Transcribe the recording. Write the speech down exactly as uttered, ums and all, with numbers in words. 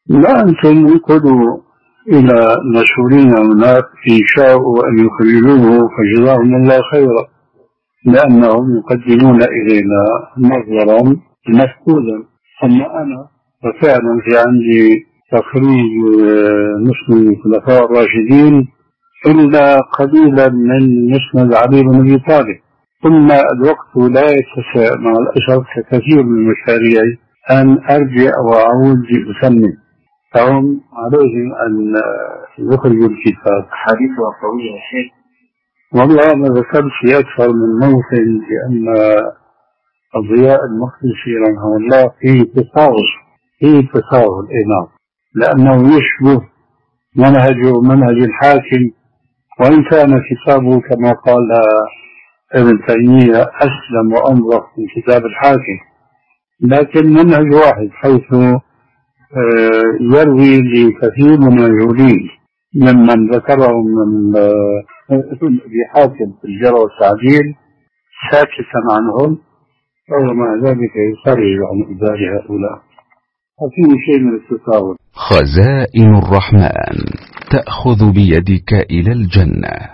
لا أنتم انقلوا إلى المسؤولين هناك إن شاءوا أن يخرجوه فجزاهم الله خيرا، لأنهم يقدمون إلينا نظرا مفقودا. أما أنا ففعلا في عندي تخريج مسند الخلفاء الراشدين إلا قليلا من مسند علي بن أبي طالب، ثم الوقت لا يتسع مع الأسف كثير من مشاريعي أن أرجع وأعود لأسمي، فهم عليهم أن يخرجوا الكتاب. حديثها طويل يا شيخ. والله ما ذكرت في أكثر من موطن، لأن الضياء المقدسي رحمه الله فيه تساهل فيه تساهل إناء، لأنه يشبه منهج منهج الحاكم، وإن كان كتابه كما قال ابن تيمية أسلم وأنظف من كتاب الحاكم، لكن منهج واحد، حيث يروي لكثير من المجهولين ممن ذكرهم من ابن أبي حاتم في الجرح والتعديل ساكتا عنهم، ومع ذلك يخرج عن إبدال هؤلاء، ففيه شيء من التساهل. خزائن الرحمن تأخذ بيدك إلى الجنة.